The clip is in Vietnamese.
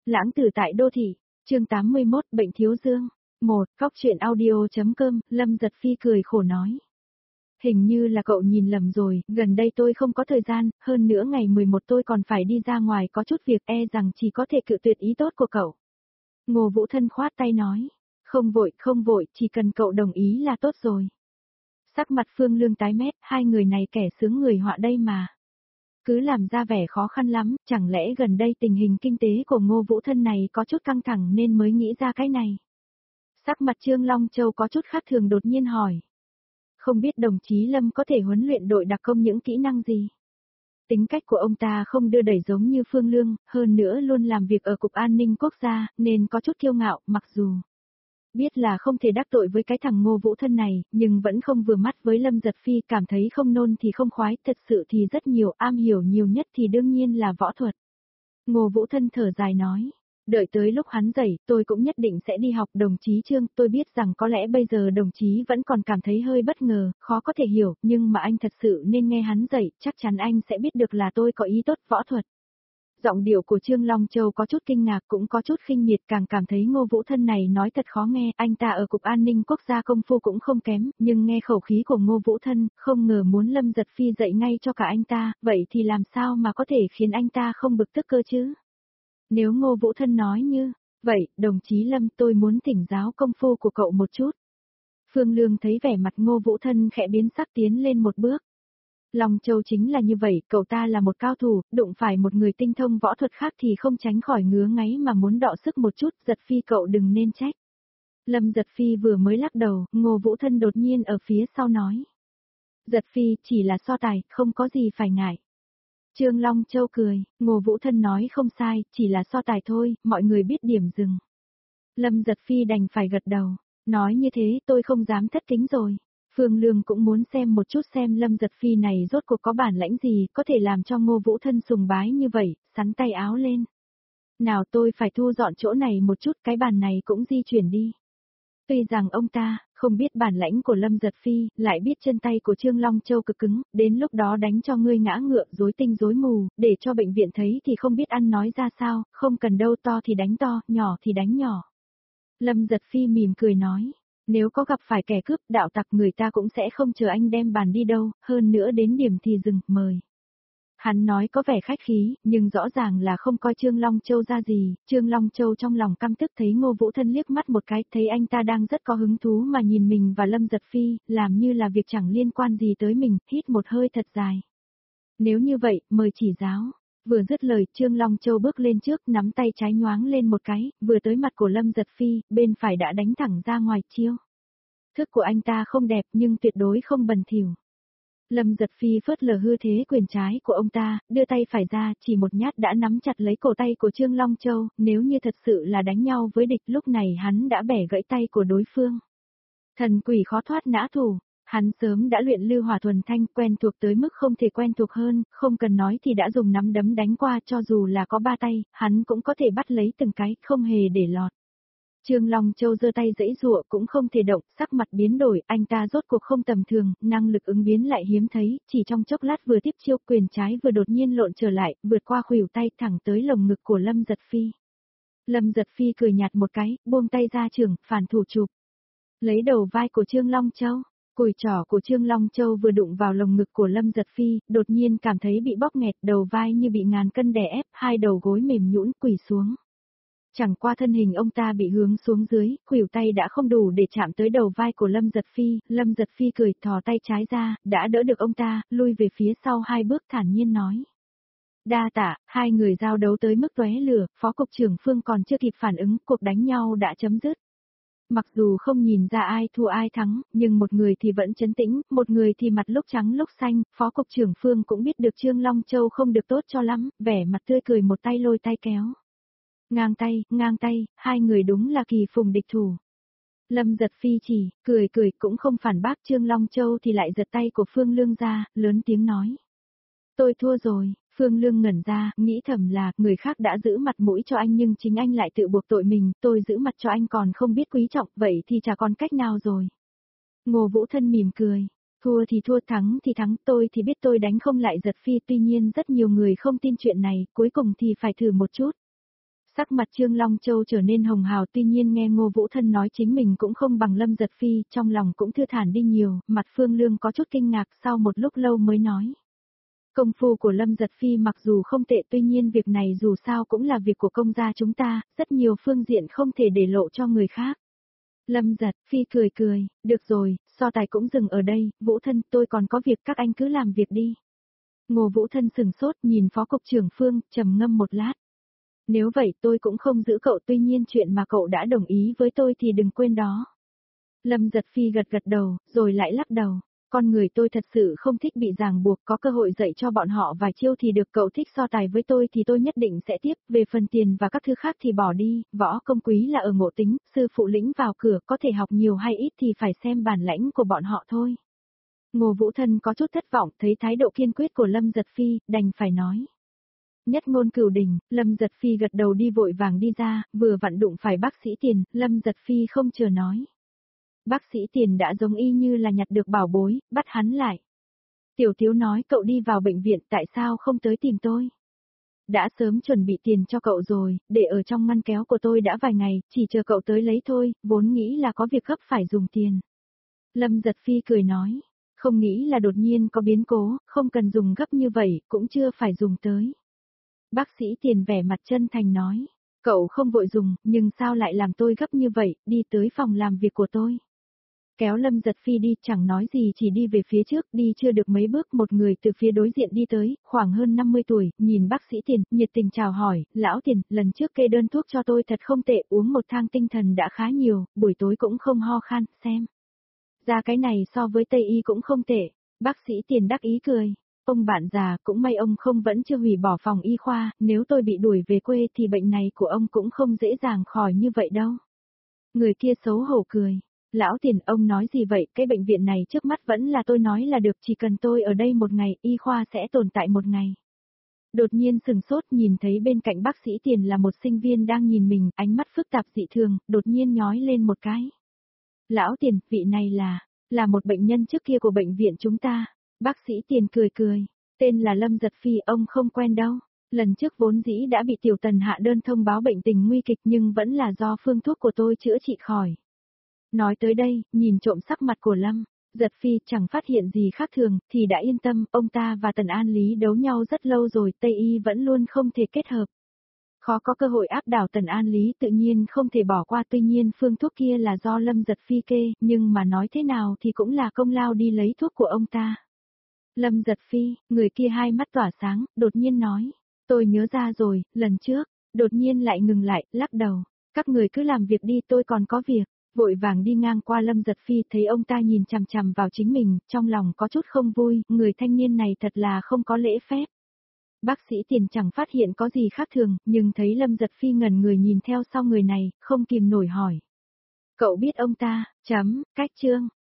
Lãng tử tại đô thị, chương 81 bệnh thiếu dương. Góc truyện audio.com, Lâm Giật Phi cười khổ nói. Hình như là cậu nhìn lầm rồi, gần đây tôi không có thời gian, hơn nữa ngày 11 tôi còn phải đi ra ngoài có chút việc rằng chỉ có thể cự tuyệt ý tốt của cậu. Ngô Vũ Thân khoát tay nói, không vội, chỉ cần cậu đồng ý là tốt rồi. Sắc mặt Phương Lương tái mét, hai người này kẻ sướng người họa đây mà. Cứ làm ra vẻ khó khăn lắm, chẳng lẽ gần đây tình hình kinh tế của Ngô Vũ Thân này có chút căng thẳng nên mới nghĩ ra cái này. Sắc mặt Trương Long Châu có chút khác thường đột nhiên hỏi. Không biết đồng chí Lâm có thể huấn luyện đội đặc công những kỹ năng gì? Tính cách của ông ta không đưa đẩy giống như Phương Lương, hơn nữa luôn làm việc ở Cục An ninh Quốc gia, nên có chút kiêu ngạo, mặc dù biết là không thể đắc tội với cái thằng Ngô Vũ Thân này, nhưng vẫn không vừa mắt với Lâm Giật Phi, cảm thấy không nôn thì không khoái, thật sự thì rất nhiều, am hiểu nhiều nhất thì đương nhiên là võ thuật. Ngô Vũ Thân thở dài nói, đợi tới lúc hắn dậy, tôi cũng nhất định sẽ đi học. Đồng chí Trương, tôi biết rằng có lẽ bây giờ đồng chí vẫn còn cảm thấy hơi bất ngờ, khó có thể hiểu, nhưng mà anh thật sự nên nghe hắn dạy, chắc chắn anh sẽ biết được là tôi có ý tốt võ thuật. Giọng điệu của Trương Long Châu có chút kinh ngạc cũng có chút khinh miệt, càng cảm thấy Ngô Vũ Thân này nói thật khó nghe, anh ta ở Cục An ninh Quốc gia công phu cũng không kém, nhưng nghe khẩu khí của Ngô Vũ Thân, không ngờ muốn Lâm Giật Phi dạy ngay cho cả anh ta, vậy thì làm sao mà có thể khiến anh ta không bực tức cơ chứ? Nếu Ngô Vũ Thân nói như, vậy, đồng chí Lâm tôi muốn thỉnh giáo công phu của cậu một chút. Phương Lương thấy vẻ mặt Ngô Vũ Thân khẽ biến sắc tiến lên một bước. Long Châu chính là như vậy, cậu ta là một cao thủ, đụng phải một người tinh thông võ thuật khác thì không tránh khỏi ngứa ngáy mà muốn đọ sức một chút, Giật Phi cậu đừng nên trách. Lâm Giật Phi vừa mới lắc đầu, Ngô Vũ Thân đột nhiên ở phía sau nói. Giật Phi chỉ là so tài, không có gì phải ngại. Trương Long Châu cười, Ngô Vũ Thân nói không sai, chỉ là so tài thôi, mọi người biết điểm dừng. Lâm Giật Phi đành phải gật đầu, nói như thế tôi không dám thất kính rồi. Phương Lương cũng muốn xem một chút xem Lâm Giật Phi này rốt cuộc có bản lãnh gì, có thể làm cho Ngô Vũ Thân sùng bái như vậy, sắn tay áo lên. Nào tôi phải thu dọn chỗ này một chút, cái bàn này cũng di chuyển đi. Tuy rằng ông ta không biết bản lãnh của Lâm Giật Phi, lại biết chân tay của Trương Long Châu cực cứng, đến lúc đó đánh cho ngươi ngã ngựa rối tinh rối mù, để cho bệnh viện thấy thì không biết ăn nói ra sao, không cần đâu, to thì đánh to, nhỏ thì đánh nhỏ. Lâm Giật Phi mỉm cười nói, nếu có gặp phải kẻ cướp đạo tặc người ta cũng sẽ không chờ anh đem bàn đi đâu, hơn nữa đến điểm thì dừng, mời. Hắn nói có vẻ khách khí, nhưng rõ ràng là không coi Trương Long Châu ra gì, Trương Long Châu trong lòng căm tức thấy Ngô Vũ Thân liếc mắt một cái, thấy anh ta đang rất có hứng thú mà nhìn mình và Lâm Giật Phi, làm như là việc chẳng liên quan gì tới mình, hít một hơi thật dài. Nếu như vậy, mời chỉ giáo. Vừa dứt lời, Trương Long Châu bước lên trước, nắm tay trái nhoáng lên một cái, vừa tới mặt của Lâm Giật Phi, bên phải đã đánh thẳng ra ngoài chiêu. Thức của anh ta không đẹp nhưng tuyệt đối không bẩn thỉu. Lâm Giật Phi phớt lờ hư thế quyền trái của ông ta, đưa tay phải ra, chỉ một nhát đã nắm chặt lấy cổ tay của Trương Long Châu, nếu như thật sự là đánh nhau với địch lúc này hắn đã bẻ gãy tay của đối phương. Thần quỷ khó thoát nã thủ, hắn sớm đã luyện lưu hỏa thuần thanh, quen thuộc tới mức không thể quen thuộc hơn, không cần nói thì đã dùng nắm đấm đánh qua, cho dù là có ba tay, hắn cũng có thể bắt lấy từng cái, không hề để lọt. Trương Long Châu giơ tay giãy giụa cũng không thể động, sắc mặt biến đổi, anh ta rốt cuộc không tầm thường, năng lực ứng biến lại hiếm thấy, chỉ trong chốc lát vừa tiếp chiêu quyền trái vừa đột nhiên lộn trở lại, vượt qua khuỷu tay thẳng tới lồng ngực của Lâm Giật Phi. Lâm Giật Phi cười nhạt một cái, buông tay ra trường, phản thủ chụp. Lấy đầu vai của Trương Long Châu, cùi trỏ của Trương Long Châu vừa đụng vào lồng ngực của Lâm Giật Phi, đột nhiên cảm thấy bị bóp nghẹt, đầu vai như bị ngàn cân đè ép, hai đầu gối mềm nhũn quỳ xuống. Chẳng qua thân hình ông ta bị hướng xuống dưới, khuỷu tay đã không đủ để chạm tới đầu vai của Lâm Giật Phi, Lâm Giật Phi cười thò tay trái ra, đã đỡ được ông ta, lui về phía sau hai bước thản nhiên nói. Đa tạ, hai người giao đấu tới mức tóe lửa, Phó Cục trưởng Phương còn chưa kịp phản ứng, cuộc đánh nhau đã chấm dứt. Mặc dù không nhìn ra ai thua ai thắng, nhưng một người thì vẫn trấn tĩnh, một người thì mặt lúc trắng lúc xanh, Phó Cục trưởng Phương cũng biết được Trương Long Châu không được tốt cho lắm, vẻ mặt tươi cười một tay lôi tay kéo. Ngang tay, hai người đúng là kỳ phùng địch thủ. Lâm Giật Phi chỉ, cười cũng không phản bác Trương Long Châu thì lại giật tay của Phương Lương ra, lớn tiếng nói. Tôi thua rồi, Phương Lương ngẩn ra, nghĩ thầm là, người khác đã giữ mặt mũi cho anh nhưng chính anh lại tự buộc tội mình, tôi giữ mặt cho anh còn không biết quý trọng, vậy thì chả còn cách nào rồi. Ngô Vũ Thân mỉm cười, thua thì thua, thắng thì thắng, tôi thì biết tôi đánh không lại Giật Phi, tuy nhiên rất nhiều người không tin chuyện này, cuối cùng thì phải thử một chút. Sắc mặt Trương Long Châu trở nên hồng hào, tuy nhiên nghe Ngô Vũ Thân nói chính mình cũng không bằng Lâm Giật Phi, trong lòng cũng thư thản đi nhiều, mặt Phương Lương có chút kinh ngạc, sau một lúc lâu mới nói. Công phu của Lâm Giật Phi mặc dù không tệ, tuy nhiên việc này dù sao cũng là việc của công gia chúng ta, rất nhiều phương diện không thể để lộ cho người khác. Lâm Giật Phi cười cười, được rồi, so tài cũng dừng ở đây, Vũ Thân tôi còn có việc, các anh cứ làm việc đi. Ngô Vũ Thân sừng sốt nhìn Phó Cục trưởng Phương, trầm ngâm một lát. Nếu vậy tôi cũng không giữ cậu, tuy nhiên chuyện mà cậu đã đồng ý với tôi thì đừng quên đó. Lâm Giật Phi gật gật đầu, rồi lại lắc đầu. Con người tôi thật sự không thích bị ràng buộc, có cơ hội dạy cho bọn họ vài chiêu thì được, cậu thích so tài với tôi thì tôi nhất định sẽ tiếp, về phần tiền và các thứ khác thì bỏ đi, võ công quý là ở ngộ tính, sư phụ lĩnh vào cửa, có thể học nhiều hay ít thì phải xem bản lãnh của bọn họ thôi. Ngô Vũ Thân có chút thất vọng, thấy thái độ kiên quyết của Lâm Giật Phi, đành phải nói. Nhất ngôn cửu đỉnh, Lâm Giật Phi gật đầu đi vội vàng đi ra, vừa vặn đụng phải bác sĩ Tiền, Lâm Giật Phi không chờ nói. Bác sĩ Tiền đã giống y như là nhặt được bảo bối, bắt hắn lại. Tiểu Thiếu nói cậu đi vào bệnh viện, tại sao không tới tìm tôi? Đã sớm chuẩn bị tiền cho cậu rồi, để ở trong ngăn kéo của tôi đã vài ngày, chỉ chờ cậu tới lấy thôi, vốn nghĩ là có việc gấp phải dùng tiền. Lâm Giật Phi cười nói, không nghĩ là đột nhiên có biến cố, không cần dùng gấp như vậy, cũng chưa phải dùng tới. Bác sĩ Tiền vẻ mặt chân thành nói, cậu không vội dùng, nhưng sao lại làm tôi gấp như vậy, đi tới phòng làm việc của tôi. Kéo Lâm Giật Phi đi, chẳng nói gì chỉ đi về phía trước, đi chưa được mấy bước một người từ phía đối diện đi tới, khoảng hơn 50 tuổi, nhìn bác sĩ Tiền, nhiệt tình chào hỏi, lão Tiền, lần trước kê đơn thuốc cho tôi thật không tệ, uống một thang tinh thần đã khá nhiều, buổi tối cũng không ho khan, xem. Ra cái này so với Tây Y cũng không tệ, bác sĩ Tiền đắc ý cười. Ông bạn già, cũng may ông không vẫn chưa hủy bỏ phòng y khoa, nếu tôi bị đuổi về quê thì bệnh này của ông cũng không dễ dàng khỏi như vậy đâu. Người kia xấu hổ cười. Lão Tiền, ông nói gì vậy, cái bệnh viện này trước mắt vẫn là tôi nói là được, chỉ cần tôi ở đây một ngày, y khoa sẽ tồn tại một ngày. Đột nhiên sừng sốt nhìn thấy bên cạnh bác sĩ Tiền là một sinh viên đang nhìn mình, ánh mắt phức tạp dị thường, đột nhiên nhói lên một cái. Lão Tiền, vị này là một bệnh nhân trước kia của bệnh viện chúng ta. Bác sĩ Tiền cười cười, tên là Lâm Giật Phi, ông không quen đâu. Lần trước vốn dĩ đã bị Tiểu Tần hạ đơn thông báo bệnh tình nguy kịch nhưng vẫn là do phương thuốc của tôi chữa trị khỏi. Nói tới đây, nhìn trộm sắc mặt của Lâm Giật Phi chẳng phát hiện gì khác thường, thì đã yên tâm, ông ta và Tần An Lý đấu nhau rất lâu rồi, Tây Y vẫn luôn không thể kết hợp. Khó có cơ hội áp đảo Tần An Lý tự nhiên không thể bỏ qua, tuy nhiên phương thuốc kia là do Lâm Giật Phi kê, nhưng mà nói thế nào thì cũng là công lao đi lấy thuốc của ông ta. Lâm Giật Phi, người kia hai mắt tỏa sáng, đột nhiên nói, tôi nhớ ra rồi, lần trước, đột nhiên lại ngừng lại, lắc đầu, các người cứ làm việc đi, tôi còn có việc, vội vàng đi ngang qua Lâm Giật Phi, thấy ông ta nhìn chằm chằm vào chính mình, trong lòng có chút không vui, người thanh niên này thật là không có lễ phép. Bác sĩ Tiền chẳng phát hiện có gì khác thường, nhưng thấy Lâm Giật Phi ngẩn người nhìn theo sau người này, không kìm nổi hỏi. Cậu biết ông ta, cách chương.